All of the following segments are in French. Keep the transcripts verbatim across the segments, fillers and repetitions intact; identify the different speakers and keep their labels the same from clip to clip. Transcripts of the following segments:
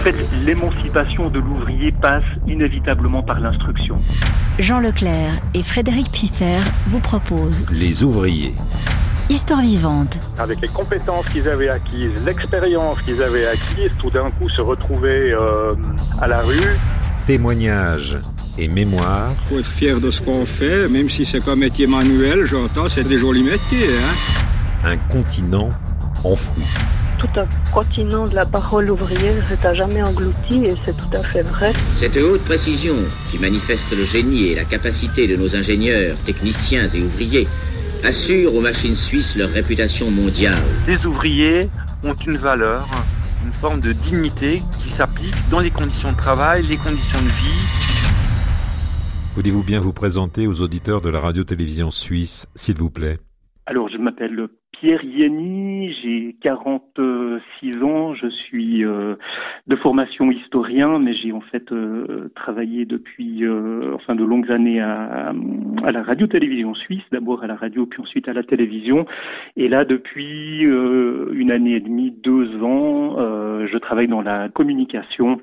Speaker 1: fait, l'émancipation de l'ouvrier passe inévitablement par l'instruction.
Speaker 2: Jean Leclerc et Frédéric Piffer vous proposent
Speaker 3: Les ouvriers.
Speaker 2: Histoire vivante.
Speaker 4: Avec les compétences qu'ils avaient acquises, l'expérience qu'ils avaient acquise, tout d'un coup se retrouver euh, à la rue.
Speaker 3: Témoignages et mémoires.
Speaker 5: Il faut être fier de ce qu'on fait, même si c'est qu'un métier manuel, j'entends, c'est des jolis métiers. Hein.
Speaker 3: Un continent enfoui.
Speaker 6: Tout un continent de la parole ouvrière est à jamais englouti et c'est tout à fait vrai.
Speaker 7: Cette haute précision qui manifeste le génie et la capacité de nos ingénieurs, techniciens et ouvriers assure aux machines suisses leur réputation mondiale.
Speaker 8: Les ouvriers ont une valeur, une forme de dignité qui s'applique dans les conditions de travail, les conditions de vie.
Speaker 3: Voulez-vous bien vous présenter aux auditeurs de la radio-télévision suisse, s'il vous plaît?
Speaker 1: Alors, je m'appelle Pierre Yenny, j'ai quarante-six ans, je suis euh, de formation historien, mais j'ai en fait euh, travaillé depuis euh, enfin de longues années à, à la radio-télévision suisse, d'abord à la radio puis ensuite à la télévision. Et là, depuis euh, une année et demie, deux ans, euh, je travaille dans la communication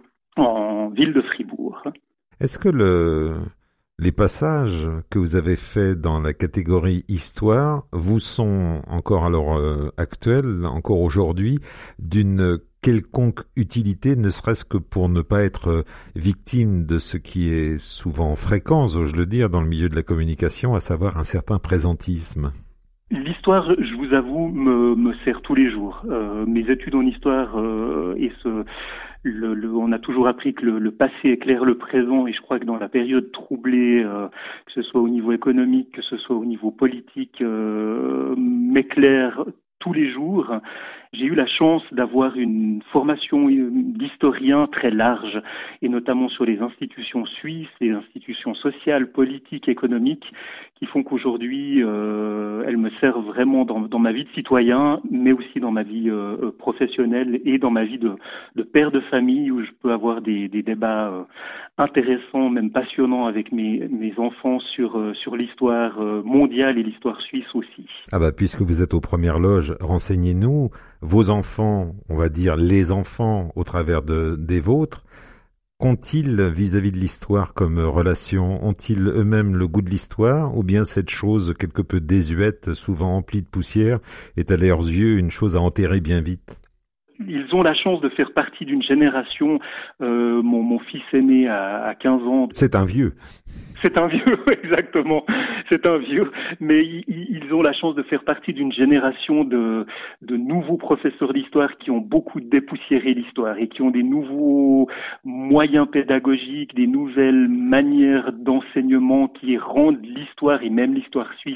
Speaker 1: en ville de Fribourg.
Speaker 3: Est-ce que le... les passages que vous avez faits dans la catégorie histoire vous sont encore à l'heure euh, actuelle, encore aujourd'hui, d'une quelconque utilité, ne serait-ce que pour ne pas être victime de ce qui est souvent fréquent, ose-je le dire, dans le milieu de la communication, à savoir un certain présentisme?
Speaker 1: L'histoire, je vous avoue, me, me sert tous les jours. Euh, mes études en histoire euh, et ce... Le, le, on a toujours appris que le, le passé éclaire le présent et je crois que dans la période troublée, euh, que ce soit au niveau économique, que ce soit au niveau politique, euh, m'éclaire tous les jours. J'ai eu la chance d'avoir une formation d'historien très large et notamment sur les institutions suisses, les institutions sociales, politiques, économiques qui font qu'aujourd'hui euh, elles me servent vraiment dans, dans ma vie de citoyen mais aussi dans ma vie euh, professionnelle et dans ma vie de, de père de famille où je peux avoir des, des débats euh, intéressants, même passionnants avec mes, mes enfants sur, euh, sur l'histoire euh, mondiale et l'histoire suisse aussi.
Speaker 3: Ah bah puisque vous êtes aux premières loges, renseignez-nous. Vos enfants, on va dire les enfants au travers de, des vôtres, qu'ont-ils vis-à-vis de l'histoire comme relation? Ont-ils eux-mêmes le goût de l'histoire ou bien cette chose quelque peu désuète, souvent emplie de poussière, est à leurs yeux une chose à enterrer bien vite?
Speaker 1: Ils ont la chance de faire partie d'une génération, euh, mon, mon fils aîné à, à quinze ans.
Speaker 3: C'est un vieux.
Speaker 1: C'est un vieux, exactement. C'est un vieux, mais ils, ils ont la chance de faire partie d'une génération de, de nouveaux professeurs d'histoire qui ont beaucoup dépoussiéré l'histoire et qui ont des nouveaux moyens pédagogiques, des nouvelles manières d'enseignement qui rendent l'histoire et même l'histoire suisse,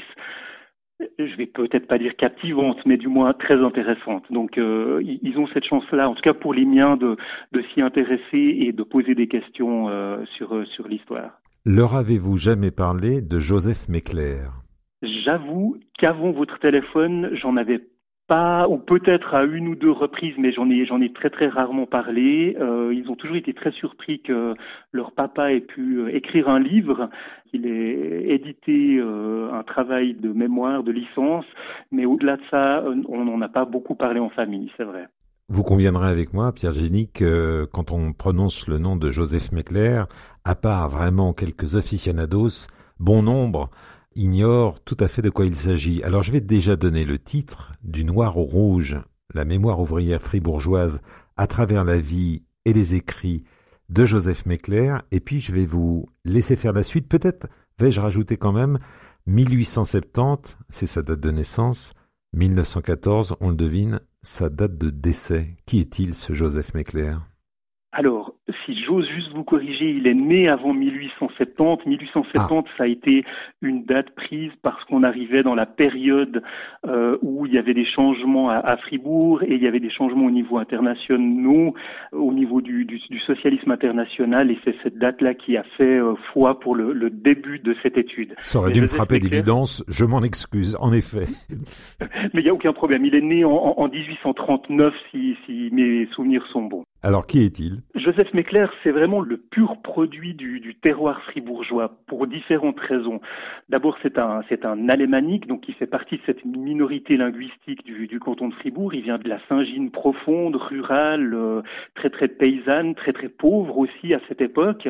Speaker 1: je vais peut-être pas dire captivante, mais du moins très intéressante. Donc euh, ils ont cette chance-là, en tout cas pour les miens, de, de s'y intéresser et de poser des questions euh, sur, sur l'histoire.
Speaker 3: Leur avez-vous jamais parlé de Joseph Mecler?
Speaker 1: J'avoue qu'avant votre téléphone, j'en avais pas, ou peut-être à une ou deux reprises, mais j'en ai, j'en ai très très rarement parlé. Euh, ils ont toujours été très surpris que leur papa ait pu euh, écrire un livre, qu'il ait édité euh, un travail de mémoire, de licence, mais au-delà de ça, on n'en a pas beaucoup parlé en famille, c'est vrai.
Speaker 3: Vous conviendrez avec moi, Pierre Yenny, que quand on prononce le nom de Joseph Mecler, à part vraiment quelques aficionados, bon nombre ignorent tout à fait de quoi il s'agit. Alors je vais déjà donner le titre du Noir au Rouge, la mémoire ouvrière fribourgeoise à travers la vie et les écrits de Joseph Mecler, et puis je vais vous laisser faire la suite. Peut-être vais-je rajouter quand même mille huit cent soixante-dix, c'est sa date de naissance, mille neuf cent quatorze, on le devine, sa date de décès. Qui est-il, ce Joseph Mecler?
Speaker 1: Alors, si j'ose juste vous corriger, il est né avant mille huit cent soixante-dix. mille huit cent soixante-dix, ah. Ça a été une date prise parce qu'on arrivait dans la période euh, où il y avait des changements à, à Fribourg et il y avait des changements au niveau international, au niveau du, du, du socialisme international, et c'est cette date-là qui a fait euh, foi pour le, le début de cette étude.
Speaker 3: Ça aurait dû me frapper d'évidence, je m'en excuse, en effet.
Speaker 1: Mais il n'y a aucun problème, il est né en, en, en dix-huit cent trente-neuf si, si mes souvenirs sont bons.
Speaker 3: Alors, qui est-il?
Speaker 1: Joseph Mecler, c'est vraiment le pur produit du, du terroir fribourgeois pour différentes raisons. D'abord, c'est un, c'est un alémanique, donc il fait partie de cette minorité linguistique du, du canton de Fribourg. Il vient de la Saint-Gine profonde, rurale, euh, très très paysanne, très très pauvre aussi à cette époque.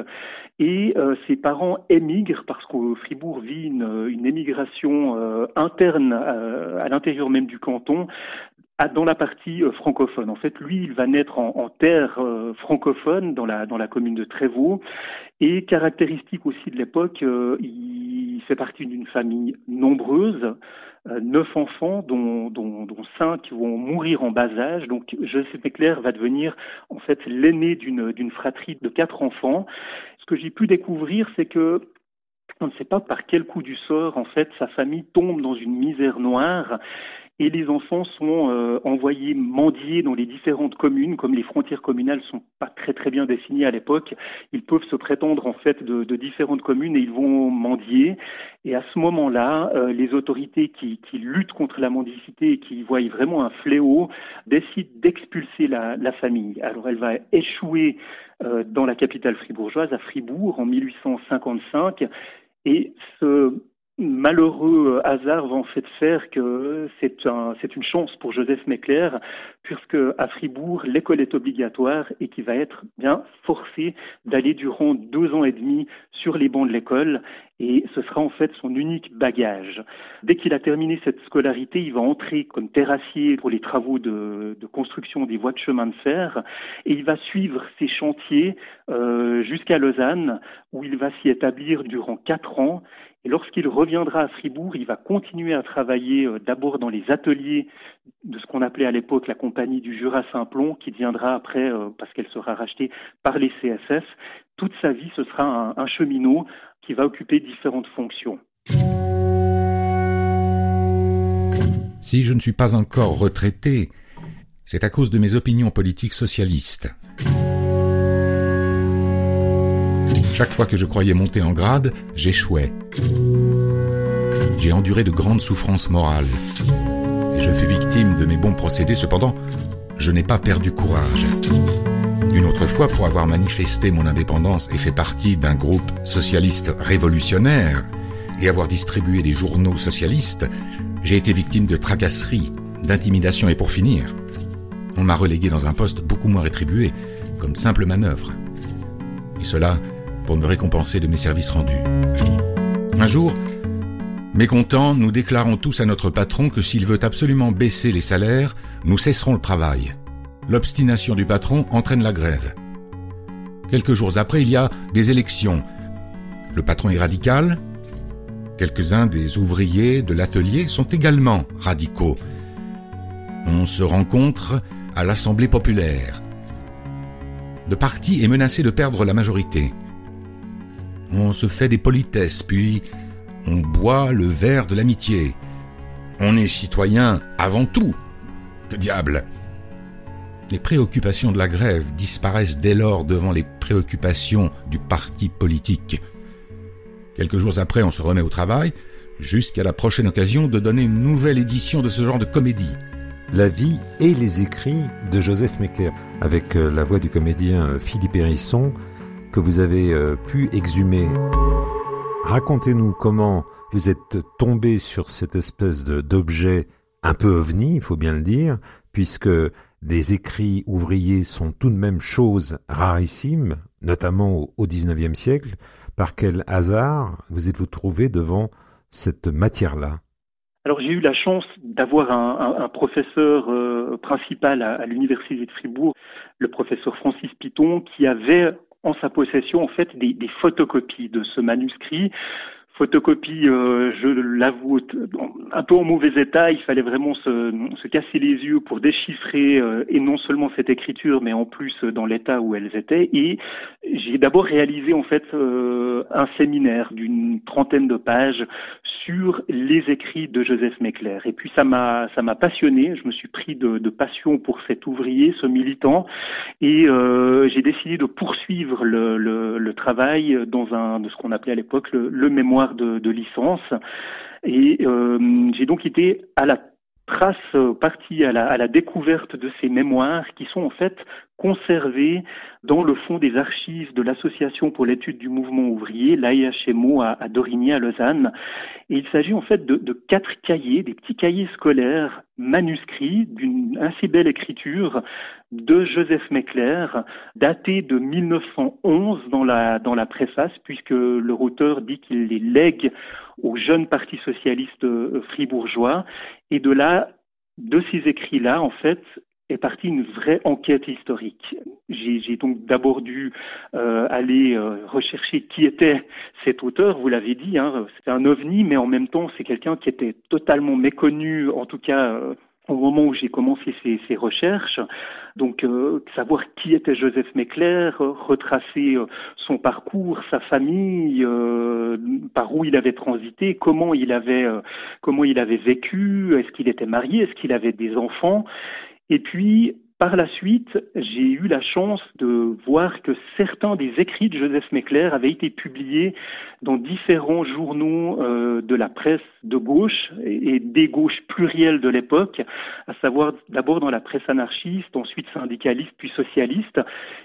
Speaker 1: Et euh, ses parents émigrent parce que Fribourg vit une, une émigration euh, interne euh, à l'intérieur même du canton. Dans la partie euh, francophone. En fait, lui, il va naître en, en terre euh, francophone dans la dans la commune de Trévaux. Et caractéristique aussi de l'époque, euh, il fait partie d'une famille nombreuse, euh, neuf enfants, dont, dont dont cinq vont mourir en bas âge. Donc, Joseph Mecler va devenir en fait l'aîné d'une d'une fratrie de quatre enfants. Ce que j'ai pu découvrir, c'est que on ne sait pas par quel coup du sort, en fait, sa famille tombe dans une misère noire. Et les enfants sont euh, envoyés mendier dans les différentes communes. Comme les frontières communales sont pas très très bien définies à l'époque, ils peuvent se prétendre en fait de, de différentes communes et ils vont mendier. Et à ce moment-là, euh, les autorités qui, qui luttent contre la mendicité et qui voient vraiment un fléau décident d'expulser la, la famille. Alors elle va échouer euh, dans la capitale fribourgeoise, à Fribourg, en mille huit cent cinquante-cinq. Et ce malheureux hasard va en fait faire que c'est un, c'est une chance pour Joseph Mecler, puisque à Fribourg, l'école est obligatoire et qu'il va être bien forcé d'aller durant deux ans et demi sur les bancs de l'école. Et ce sera en fait son unique bagage. Dès qu'il a terminé cette scolarité, il va entrer comme terrassier pour les travaux de, de construction des voies de chemin de fer. Et il va suivre ces chantiers euh, jusqu'à Lausanne, où il va s'y établir durant quatre ans. Et lorsqu'il reviendra à Fribourg, il va continuer à travailler euh, d'abord dans les ateliers de ce qu'on appelait à l'époque la compagnie du Jura-Saint-Plon, qui deviendra après, euh, parce qu'elle sera rachetée par les C S S. Toute sa vie, ce sera un, un cheminot qui va occuper différentes fonctions.
Speaker 9: Si je ne suis pas encore retraité, c'est à cause de mes opinions politiques socialistes. Chaque fois que je croyais monter en grade, j'échouais. J'ai enduré de grandes souffrances morales. Et je fus victime de mes bons procédés, cependant, je n'ai pas perdu courage. Une autre fois, pour avoir manifesté mon indépendance et fait partie d'un groupe socialiste révolutionnaire et avoir distribué des journaux socialistes, j'ai été victime de tracasseries, d'intimidations et pour finir, on m'a relégué dans un poste beaucoup moins rétribué, comme simple manœuvre. Et cela pour me récompenser de mes services rendus. Un jour, mécontents, nous déclarons tous à notre patron que s'il veut absolument baisser les salaires, nous cesserons le travail. L'obstination du patron entraîne la grève. Quelques jours après, il y a des élections. Le patron est radical. Quelques-uns des ouvriers de l'atelier sont également radicaux. On se rencontre à l'Assemblée populaire. Le parti est menacé de perdre la majorité. On se fait des politesses, puis on boit le verre de l'amitié. On est citoyen avant tout. Que diable! Les préoccupations de la grève disparaissent dès lors devant les préoccupations du parti politique. Quelques jours après, on se remet au travail, jusqu'à la prochaine occasion de donner une nouvelle édition de ce genre de comédie.
Speaker 3: La vie et les écrits de Joseph Mecler, avec la voix du comédien Philippe Hérisson, que vous avez pu exhumer. Racontez-nous comment vous êtes tombé sur cette espèce de, d'objet un peu ovni, il faut bien le dire, puisque des écrits ouvriers sont tout de même choses rarissimes, notamment au, au dix-neuvième siècle. Par quel hasard vous êtes-vous trouvé devant cette matière-là ?
Speaker 1: Alors j'ai eu la chance d'avoir un, un, un professeur euh, principal à, à l'université de Fribourg, le professeur Francis Piton, qui avait en sa possession en fait des, des photocopies de ce manuscrit. Photocopie, euh, je l'avoue, un peu en mauvais état. Il fallait vraiment se, se casser les yeux pour déchiffrer euh, et non seulement cette écriture, mais en plus euh, dans l'état où elles étaient. Et j'ai d'abord réalisé en fait euh, un séminaire d'une trentaine de pages sur les écrits de Joseph Mecler. Et puis ça m'a ça m'a passionné. Je me suis pris de, de passion pour cet ouvrier, ce militant, et euh, j'ai décidé de poursuivre le, le, le travail dans un de ce qu'on appelait à l'époque le, le mémoire De, de licence. Et euh, j'ai donc été à la trace, euh, partie à la, à la découverte de ces mémoires qui sont en fait conservés dans le fond des archives de l'Association pour l'étude du mouvement ouvrier, l'A E H M O à, à Dorigny, à Lausanne. Et il s'agit en fait de, de quatre cahiers, des petits cahiers scolaires manuscrits d'une assez belle écriture de Joseph Meckler, datés de mille neuf cent onze dans la, dans la préface, puisque leur auteur dit qu'il les lègue au jeune parti socialiste fribourgeois. Et de là, de ces écrits-là, en fait, est partie une vraie enquête historique. J'ai, j'ai donc d'abord dû euh, aller euh, rechercher qui était cet auteur, vous l'avez dit, hein, c'est un ovni, mais en même temps c'est quelqu'un qui était totalement méconnu, en tout cas euh, au moment où j'ai commencé ces, ces recherches. Donc euh, savoir qui était Joseph Meckler, retracer euh, son parcours, sa famille, euh, par où il avait transité, comment il avait euh, comment il avait vécu, est-ce qu'il était marié, est-ce qu'il avait des enfants. Et puis, par la suite, j'ai eu la chance de voir que certains des écrits de Joseph Meckler avaient été publiés dans différents journaux euh, de la presse de gauche et, et des gauches plurielles de l'époque, à savoir d'abord dans la presse anarchiste, ensuite syndicaliste, puis socialiste.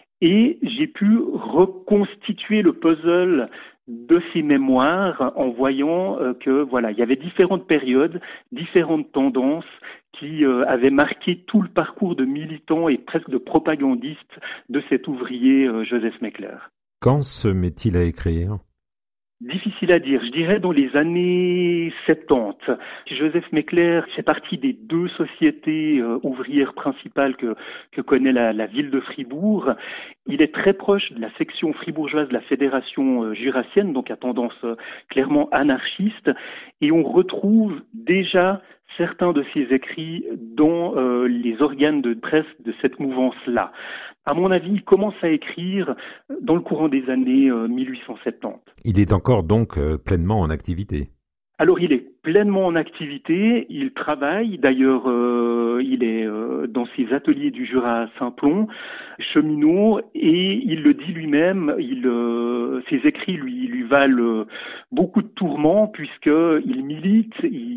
Speaker 1: Et j'ai pu reconstituer le puzzle de ces mémoires en voyant euh, que voilà, il y avait différentes périodes, différentes tendances qui euh, avaient marqué tout le parcours de militant et presque de propagandiste de cet ouvrier euh, Joseph Meckler.
Speaker 3: Quand se met-il à écrire ?
Speaker 1: Difficile à dire. Je dirais dans les années soixante-dix. Joseph Meckler fait partie des deux sociétés euh, ouvrières principales que, que connaît la, la ville de Fribourg. Il est très proche de la section fribourgeoise de la Fédération euh, jurassienne, donc à tendance euh, clairement anarchiste. Et on retrouve déjà certains de ses écrits dans euh, les organes de presse de cette mouvance-là. À mon avis, il commence à écrire dans le courant des années euh, mille huit cent soixante-dix.
Speaker 3: Il est encore donc euh, pleinement en activité.
Speaker 1: Alors, il est pleinement en activité, il travaille, d'ailleurs, euh, il est euh, dans ses ateliers du Jura à Saint-Plon, cheminot, et il le dit lui-même, il, euh, ses écrits lui, lui valent euh, beaucoup de tourments, puisqu'il milite,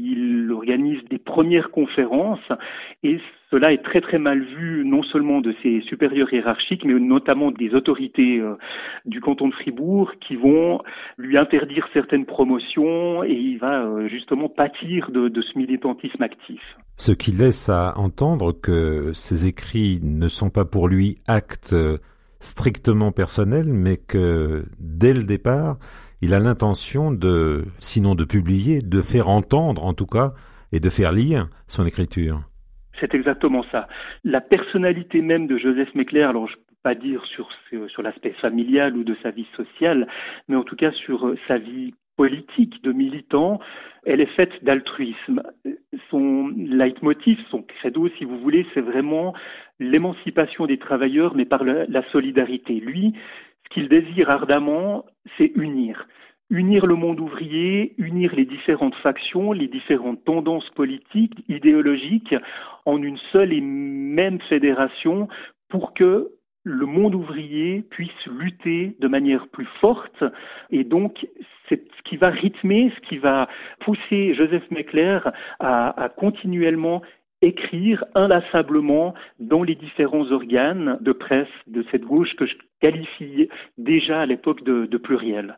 Speaker 1: il organise des premières conférences, et cela est très très mal vu, non seulement de ses supérieurs hiérarchiques, mais notamment des autorités euh, du canton de Fribourg qui vont lui interdire certaines promotions et il va euh, justement pâtir de, de ce militantisme actif.
Speaker 3: Ce qui laisse à entendre que ces écrits ne sont pas pour lui actes strictement personnels, mais que dès le départ, il a l'intention de, sinon de publier, de faire entendre en tout cas, et de faire lire son écriture.
Speaker 1: C'est exactement ça. La personnalité même de Joseph Meckler, alors je ne peux pas dire sur, sur l'aspect familial ou de sa vie sociale, mais en tout cas sur sa vie politique de militant, elle est faite d'altruisme. Son leitmotiv, son credo, si vous voulez, c'est vraiment l'émancipation des travailleurs, mais par la, la solidarité. Lui, ce qu'il désire ardemment, c'est unir. Unir le monde ouvrier, unir les différentes factions, les différentes tendances politiques, idéologiques, en une seule et même fédération pour que le monde ouvrier puisse lutter de manière plus forte. Et donc, c'est ce qui va rythmer, ce qui va pousser Joseph Meckler à, à continuellement écrire inlassablement dans les différents organes de presse de cette gauche que je qualifie déjà à l'époque de, de pluriel.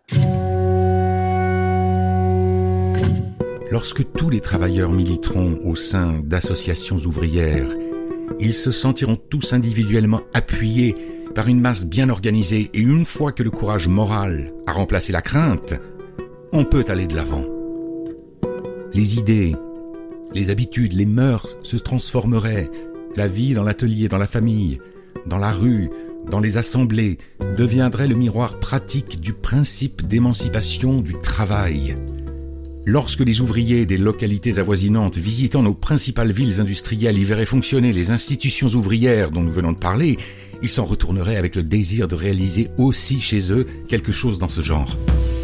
Speaker 9: Lorsque tous les travailleurs militeront au sein d'associations ouvrières, ils se sentiront tous individuellement appuyés par une masse bien organisée et une fois que le courage moral a remplacé la crainte, on peut aller de l'avant. Les idées, les habitudes, les mœurs se transformeraient. La vie dans l'atelier, dans la famille, dans la rue, dans les assemblées, deviendrait le miroir pratique du principe d'émancipation du travail. Lorsque les ouvriers des localités avoisinantes visitant nos principales villes industrielles y verraient fonctionner les institutions ouvrières dont nous venons de parler, ils s'en retourneraient avec le désir de réaliser aussi chez eux quelque chose dans ce genre.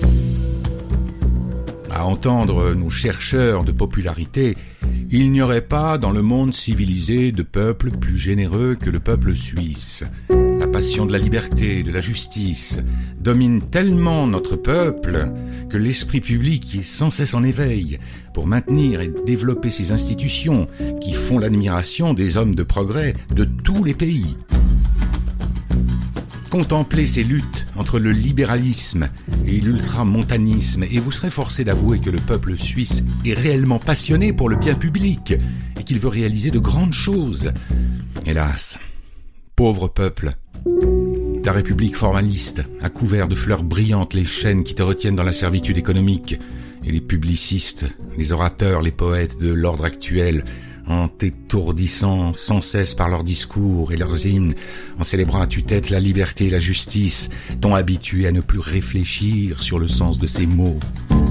Speaker 9: À entendre nos chercheurs de popularité, il n'y aurait pas dans le monde civilisé de peuple plus généreux que le peuple suisse. La passion de la liberté, de la justice, domine tellement notre peuple que l'esprit public est sans cesse en éveil pour maintenir et développer ces institutions qui font l'admiration des hommes de progrès de tous les pays. Contemplez ces luttes entre le libéralisme et l'ultramontanisme et vous serez forcé d'avouer que le peuple suisse est réellement passionné pour le bien public et qu'il veut réaliser de grandes choses. Hélas, pauvre peuple, ta république formaliste a couvert de fleurs brillantes les chaînes qui te retiennent dans la servitude économique et les publicistes, les orateurs, les poètes de l'ordre actuel en t'étourdissant sans cesse par leurs discours et leurs hymnes, en célébrant à tue-tête la liberté et la justice, t'ont habitué à ne plus réfléchir sur le sens de ces mots.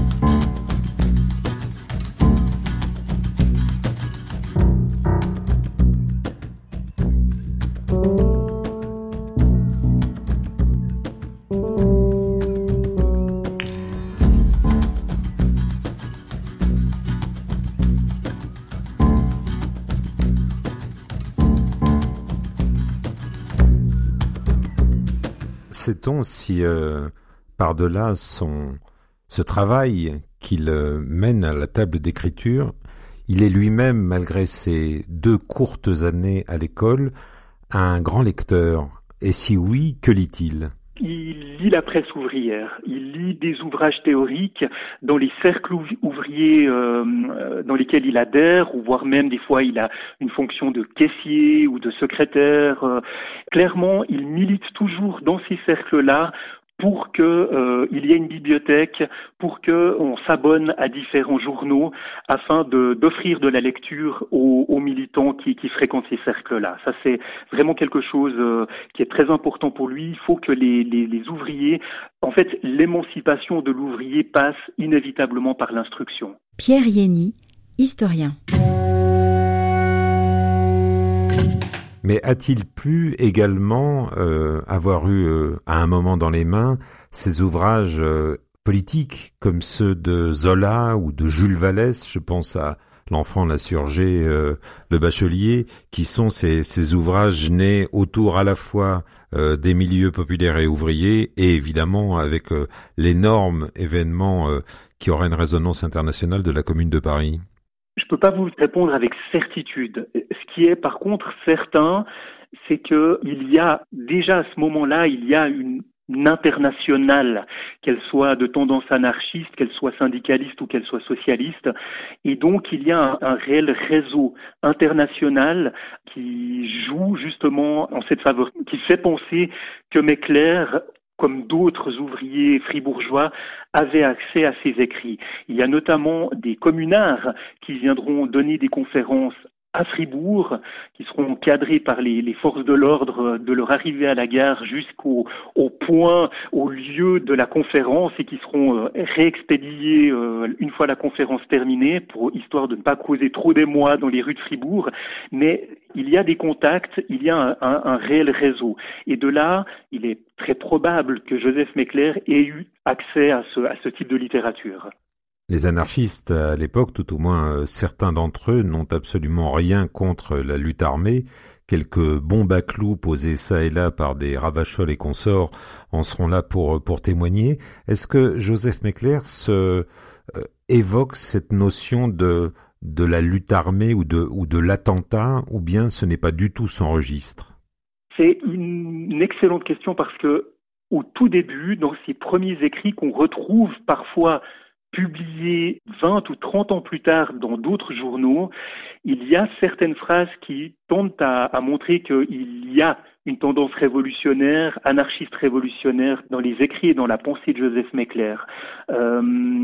Speaker 3: Sait-on si, euh, par-delà son, ce travail qu'il euh, mène à la table d'écriture, il est lui-même, malgré ses deux courtes années à l'école, un grand lecteur? Et si oui, que lit-il?
Speaker 1: Il lit la presse ouvrière, il lit des ouvrages théoriques dans les cercles ouvriers euh, dans lesquels il adhère, ou voire même des fois il a une fonction de caissier ou de secrétaire. Euh, clairement, il milite toujours dans ces cercles-là pour que euh, il y ait une bibliothèque, pour que on s'abonne à différents journaux, afin de d'offrir de la lecture aux, aux militants qui, qui fréquentent ces cercles-là. Ça, c'est vraiment quelque chose euh, qui est très important pour lui. Il faut que les, les, les ouvriers, en fait, l'émancipation de l'ouvrier passe inévitablement par l'instruction.
Speaker 2: Pierre Yenny, historien.
Speaker 3: Mais a-t-il pu également euh, avoir eu euh, à un moment dans les mains ces ouvrages euh, politiques comme ceux de Zola ou de Jules Vallès, je pense à L'Enfant l'insurgé, euh, Le Bachelier, qui sont ces, ces ouvrages nés autour à la fois euh, des milieux populaires et ouvriers et évidemment avec euh, l'énorme événement euh, qui aura une résonance internationale de la Commune de Paris?
Speaker 1: Je peux pas vous répondre avec certitude. Ce qui est par contre certain, c'est que il y a déjà à ce moment-là, il y a une, une internationale, qu'elle soit de tendance anarchiste, qu'elle soit syndicaliste ou qu'elle soit socialiste, et donc il y a un, un réel réseau international qui joue justement en cette faveur, qui fait penser que Meckler, comme d'autres ouvriers fribourgeois, avaient accès à ces écrits. Il y a notamment des communards qui viendront donner des conférences à Fribourg, qui seront cadrés par les, les forces de l'ordre de leur arrivée à la gare jusqu'au au point, au lieu de la conférence, et qui seront euh, réexpédiés euh, une fois la conférence terminée, pour histoire de ne pas causer trop d'émoi dans les rues de Fribourg. Mais il y a des contacts, il y a un, un, un réel réseau. Et de là, il est très probable que Joseph Meckler ait eu accès à ce, à ce type de littérature.
Speaker 3: Les anarchistes, à l'époque, tout au moins euh, certains d'entre eux, n'ont absolument rien contre la lutte armée. Quelques bombes à clous posées ça et là par des Ravachol et consorts en seront là pour pour témoigner. Est-ce que Joseph Meckler se, euh, évoque cette notion de de la lutte armée ou de ou de l'attentat, ou bien ce n'est pas du tout son registre?
Speaker 1: C'est une, une excellente question, parce que au tout début, dans ses premiers écrits qu'on retrouve parfois publié vingt ou trente ans plus tard dans d'autres journaux, il y a certaines phrases qui tentent à, à montrer qu'il y a une tendance révolutionnaire, anarchiste révolutionnaire dans les écrits et dans la pensée de Joseph Meckler. Euh,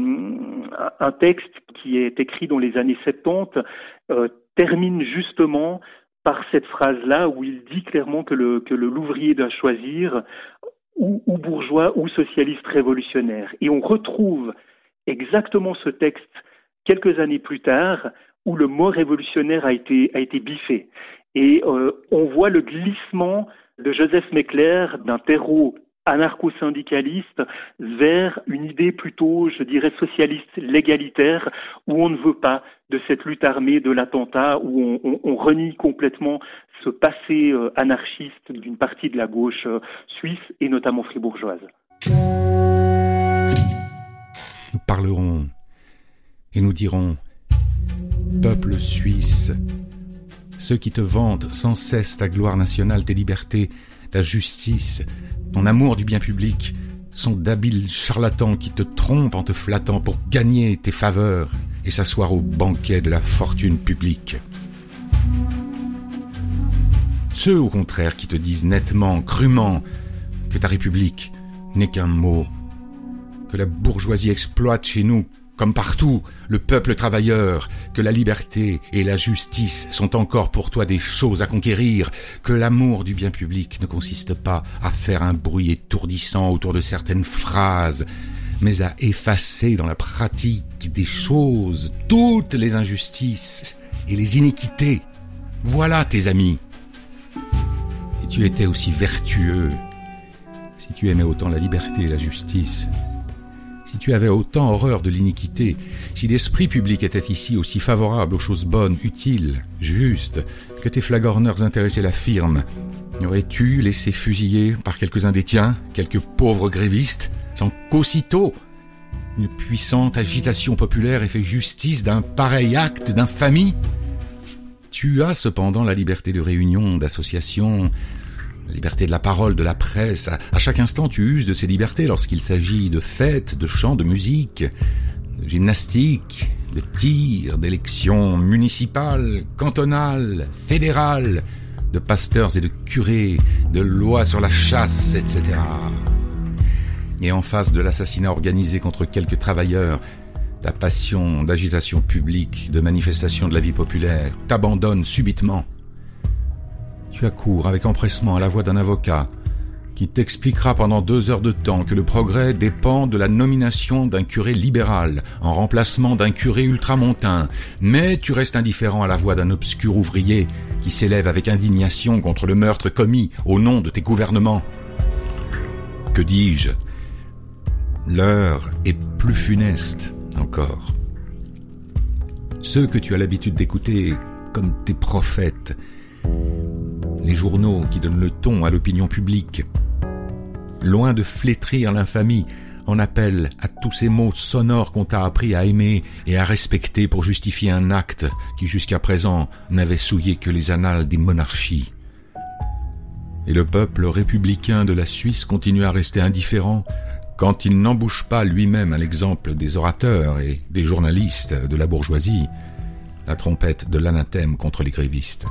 Speaker 1: un texte qui est écrit dans les années soixante-dix euh, termine justement par cette phrase-là, où il dit clairement que le que le l'ouvrier doit choisir ou, ou bourgeois ou socialiste révolutionnaire. Et on retrouve exactement ce texte quelques années plus tard, où le mot révolutionnaire a été a été biffé. Et euh, on voit le glissement de Joseph Meckler d'un terreau anarcho-syndicaliste vers une idée plutôt, je dirais, socialiste, légalitaire, où on ne veut pas de cette lutte armée, de l'attentat, où on, on, on renie complètement ce passé euh, anarchiste d'une partie de la gauche euh, suisse et notamment fribourgeoise.
Speaker 9: Nous parlerons et nous dirons: peuple suisse, Ceux qui te vantent sans cesse ta gloire nationale, tes libertés, ta justice, ton amour du bien public, sont d'habiles charlatans qui te trompent en te flattant pour gagner tes faveurs et s'asseoir au banquet de la fortune publique. Ceux, au contraire, qui te disent nettement, crûment, que ta République n'est qu'un mot, que la bourgeoisie exploite chez nous, comme partout, le peuple travailleur, que la liberté et la justice sont encore pour toi des choses à conquérir, que l'amour du bien public ne consiste pas à faire un bruit étourdissant autour de certaines phrases, mais à effacer dans la pratique des choses toutes les injustices et les iniquités. Voilà tes amis. Si tu étais aussi vertueux, si tu aimais autant la liberté et la justice, si tu avais autant horreur de l'iniquité, si l'esprit public était ici aussi favorable aux choses bonnes, utiles, justes, que tes flagorneurs intéressés l'affirment, aurais-tu laissé fusiller par quelques-uns des tiens, quelques pauvres grévistes, sans qu'aussitôt une puissante agitation populaire ait fait justice d'un pareil acte d'infamie? Tu as cependant la liberté de réunion, d'association, la liberté de la parole, de la presse. À, à chaque instant, tu uses de ces libertés lorsqu'il s'agit de fêtes, de chants, de musique, de gymnastique, de tir, d'élections municipales, cantonales, fédérales, de pasteurs et de curés, de lois sur la chasse, et cetera. Et en face de l'assassinat organisé contre quelques travailleurs, ta passion d'agitation publique, de manifestation de la vie populaire, t'abandonne subitement. Tu accours avec empressement à la voix d'un avocat qui t'expliquera pendant deux heures de temps que le progrès dépend de la nomination d'un curé libéral en remplacement d'un curé ultramontain, mais tu restes indifférent à la voix d'un obscur ouvrier qui s'élève avec indignation contre le meurtre commis au nom de tes gouvernements. Que dis-je ? L'heure est plus funeste encore. Ceux que tu as l'habitude d'écouter comme tes prophètes, les journaux qui donnent le ton à l'opinion publique, loin de flétrir l'infamie, en appellent à tous ces mots sonores qu'on t'a appris à aimer et à respecter pour justifier un acte qui jusqu'à présent n'avait souillé que les annales des monarchies. Et le peuple républicain de la Suisse continue à rester indifférent quand il n'embouche pas lui-même à l'exemple des orateurs et des journalistes de la bourgeoisie la trompette de l'anathème contre les grévistes.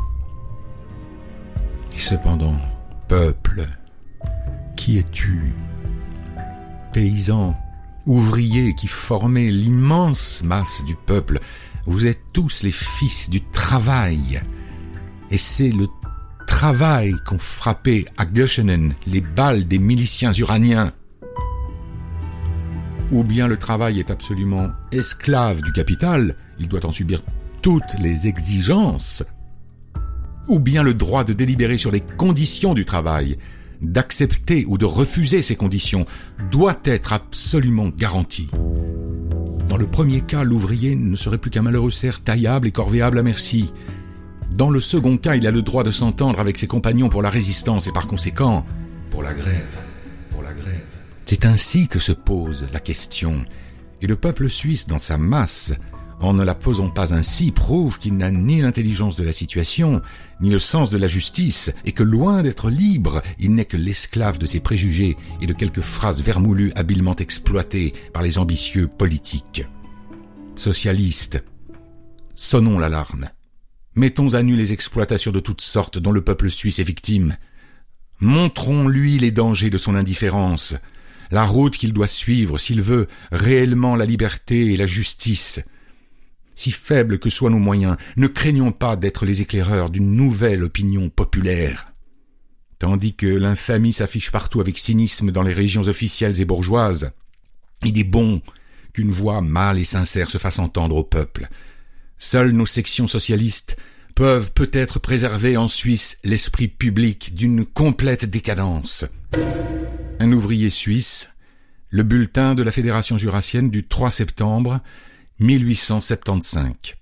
Speaker 9: Et cependant, peuple, qui es-tu ? Paysans, ouvriers qui formaient l'immense masse du peuple, vous êtes tous les fils du travail. Et c'est le travail qu'ont frappé à Göschenen les balles des miliciens uraniens. Ou bien le travail est absolument esclave du capital, il doit en subir toutes les exigences, ou bien le droit de délibérer sur les conditions du travail, d'accepter ou de refuser ces conditions, doit être absolument garanti. Dans le premier cas, l'ouvrier ne serait plus qu'un malheureux cerf taillable et corvéable à merci. Dans le second cas, il a le droit de s'entendre avec ses compagnons pour la résistance et par conséquent, pour la grève. Pour la grève. C'est ainsi que se pose la question. Et le peuple suisse, dans sa masse, en ne la posant pas ainsi, prouve qu'il n'a ni l'intelligence de la situation, ni le sens de la justice, et que loin d'être libre, il n'est que l'esclave de ses préjugés et de quelques phrases vermoulues habilement exploitées par les ambitieux politiques. Socialistes, sonnons l'alarme. Mettons à nu les exploitations de toutes sortes dont le peuple suisse est victime. Montrons-lui les dangers de son indifférence, la route qu'il doit suivre s'il veut réellement la liberté et la justice. Si faibles que soient nos moyens, ne craignons pas d'être les éclaireurs d'une nouvelle opinion populaire. Tandis que l'infamie s'affiche partout avec cynisme dans les régions officielles et bourgeoises, il est bon qu'une voix mâle et sincère se fasse entendre au peuple. Seules nos sections socialistes peuvent peut-être préserver en Suisse l'esprit public d'une complète décadence. Un ouvrier suisse, le bulletin de la Fédération jurassienne du trois septembre mille huit cent soixante-quinze.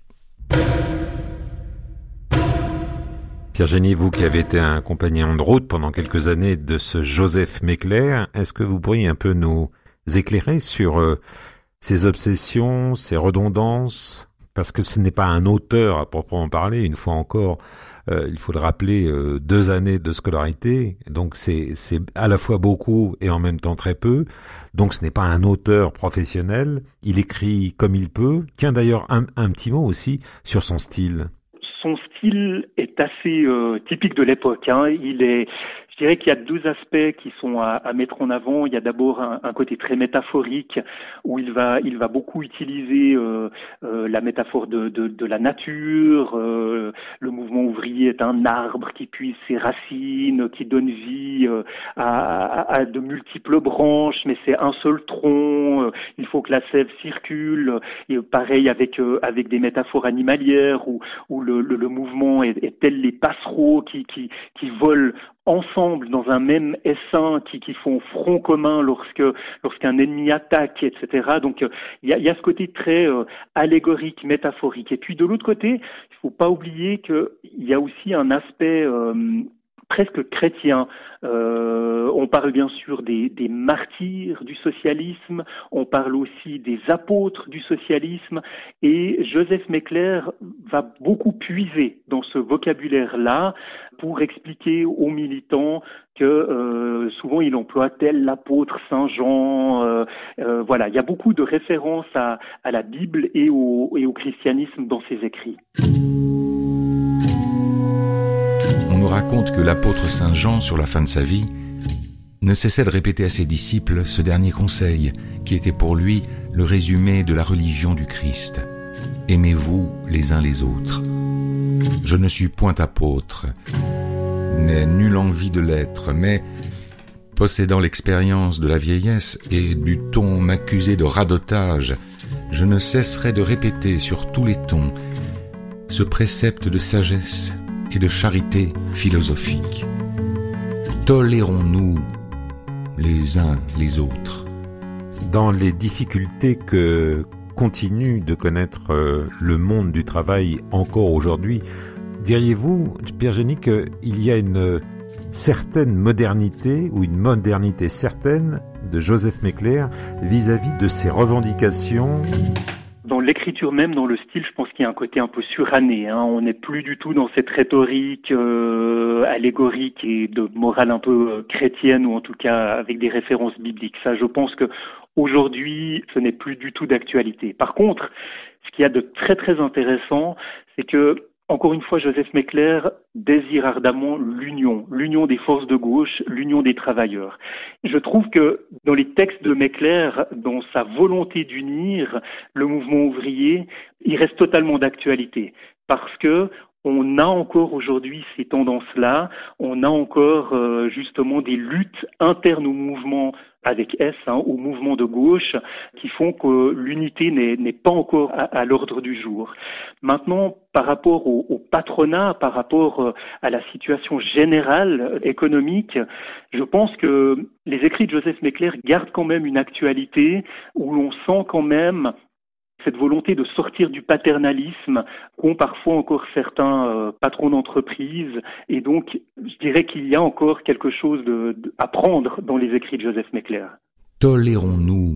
Speaker 3: Pierre Génie, vous qui avez été un compagnon de route pendant quelques années de ce Joseph Meckler, est-ce que vous pourriez un peu nous éclairer sur euh, ses obsessions, ses redondances ? Parce que ce n'est pas un auteur à proprement parler, une fois encore, euh, il faut le rappeler, euh, deux années de scolarité. Donc c'est, c'est à la fois beaucoup et en même temps très peu. Donc ce n'est pas un auteur professionnel. Il écrit comme il peut. Tiens d'ailleurs un, un petit mot aussi sur son style.
Speaker 1: Son style est assez euh, typique de l'époque. Hein. Il est, je dirais qu'il y a deux aspects qui sont à, à mettre en avant. Il y a d'abord un, un côté très métaphorique où il va, il va beaucoup utiliser euh, euh, la métaphore de, de, de la nature. Euh, le mouvement ouvrier est un arbre qui puise ses racines, qui donne vie euh, à, à, à de multiples branches, mais c'est un seul tronc. Euh, il faut que la sève circule. Et pareil avec euh, avec des métaphores animalières où où le, le, le mouvement est, est tel les passereaux qui qui qui volent ensemble dans un même essaim, qui, qui font front commun lorsque lorsqu'un ennemi attaque, et cetera. Donc il euh, y, a, y a ce côté très euh, allégorique, métaphorique. Et puis de l'autre côté, il faut pas oublier qu'il y a aussi un aspect euh, presque chrétien. Euh, on parle bien sûr des, des martyrs du socialisme, on parle aussi des apôtres du socialisme, et Joseph Mecler va beaucoup puiser dans ce vocabulaire-là pour expliquer aux militants que euh, souvent il emploie tel l'apôtre Saint Jean. Euh, euh, voilà, il y a beaucoup de références à, à la Bible et au, et au christianisme dans ses écrits.
Speaker 9: On nous raconte que l'apôtre Saint Jean, sur la fin de sa vie, ne cessait de répéter à ses disciples ce dernier conseil, qui était pour lui le résumé de la religion du Christ. « Aimez-vous les uns les autres. Je ne suis point apôtre, n'ai nulle envie de l'être, mais, possédant l'expérience de la vieillesse et du ton m'accuser de radotage, je ne cesserai de répéter sur tous les tons ce précepte de sagesse et de charité philosophique. Tolérons-nous les uns les autres. »
Speaker 3: Dans les difficultés que continue de connaître euh, le monde du travail encore aujourd'hui, diriez-vous, Pierre Génie, qu'il y a une certaine modernité ou une modernité certaine de Joseph Mecler vis-à-vis de ses revendications?
Speaker 1: Dans l'écriture même, dans le style, je pense qu'il y a un côté un peu suranné. Hein. On n'est plus du tout dans cette rhétorique euh, allégorique et de morale un peu euh, chrétienne, ou en tout cas avec des références bibliques. Ça, je pense que aujourd'hui, ce n'est plus du tout d'actualité. Par contre, ce qu'il y a de très très intéressant, c'est que, encore une fois, Joseph Mecler désire ardemment l'union, l'union des forces de gauche, l'union des travailleurs. Je trouve que dans les textes de Mecler, dans sa volonté d'unir le mouvement ouvrier, il reste totalement d'actualité, parce que on a encore aujourd'hui ces tendances-là, on a encore euh, justement des luttes internes au mouvement avec S, hein, au mouvement de gauche, qui font que l'unité n'est, n'est pas encore à, à l'ordre du jour. Maintenant, par rapport au, au patronat, par rapport euh, à la situation générale économique, je pense que les écrits de Joseph Mecler gardent quand même une actualité où l'on sent quand même cette volonté de sortir du paternalisme qu'ont parfois encore certains euh, patrons d'entreprise. Et donc, je dirais qu'il y a encore quelque chose de, de, à prendre dans les écrits de Joseph Mecler.
Speaker 9: Tolérons-nous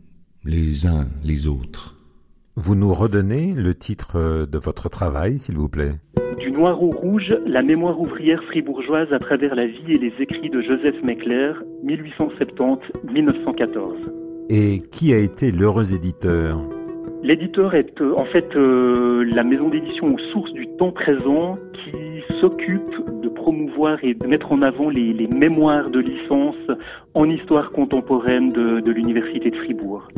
Speaker 9: les uns les autres.
Speaker 3: Vous nous redonnez le titre de votre travail, s'il vous plaît?
Speaker 1: Du noir au rouge, la mémoire ouvrière fribourgeoise à travers la vie et les écrits de Joseph Mecler, dix-huit cent soixante-dix à dix-neuf cent quatorze.
Speaker 3: Et qui a été l'heureux éditeur?
Speaker 1: L'éditeur est euh, en fait euh, la maison d'édition aux sources du temps présent qui s'occupe de promouvoir et de mettre en avant les, les mémoires de licence en histoire contemporaine de, de l'Université de Fribourg.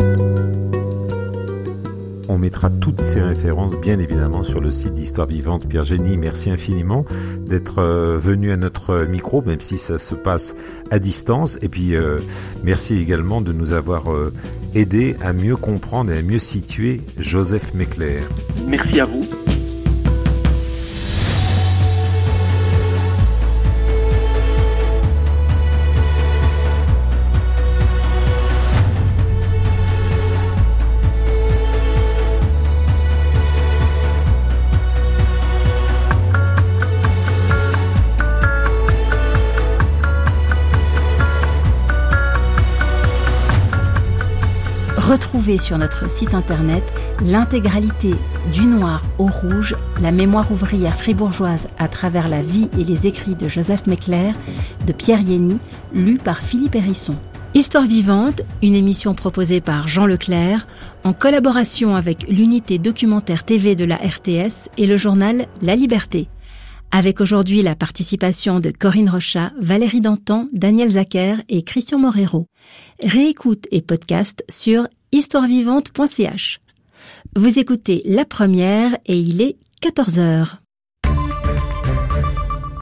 Speaker 3: On mettra toutes ces références, bien évidemment, sur le site d'Histoire Vivante. Pierre Génie, merci infiniment d'être euh, venu à notre micro, même si ça se passe à distance. Et puis, euh, merci également de nous avoir euh, aidé à mieux comprendre et à mieux situer Joseph Mecler.
Speaker 1: Merci à vous.
Speaker 2: Retrouvez sur notre site internet l'intégralité du noir au rouge, la mémoire ouvrière fribourgeoise à travers la vie et les écrits de Joseph Mecler, de Pierre Yenny, lu par Philippe Hérisson. Histoire vivante, une émission proposée par Jean Leclerc, en collaboration avec l'unité documentaire T V de la R T S et le journal La Liberté. Avec aujourd'hui la participation de Corinne Rochat, Valérie Dantan, Daniel Zacher et Christian Morero. Réécoute et podcast sur histoire vivante point c h. Vous écoutez La Première et il est quatorze heures.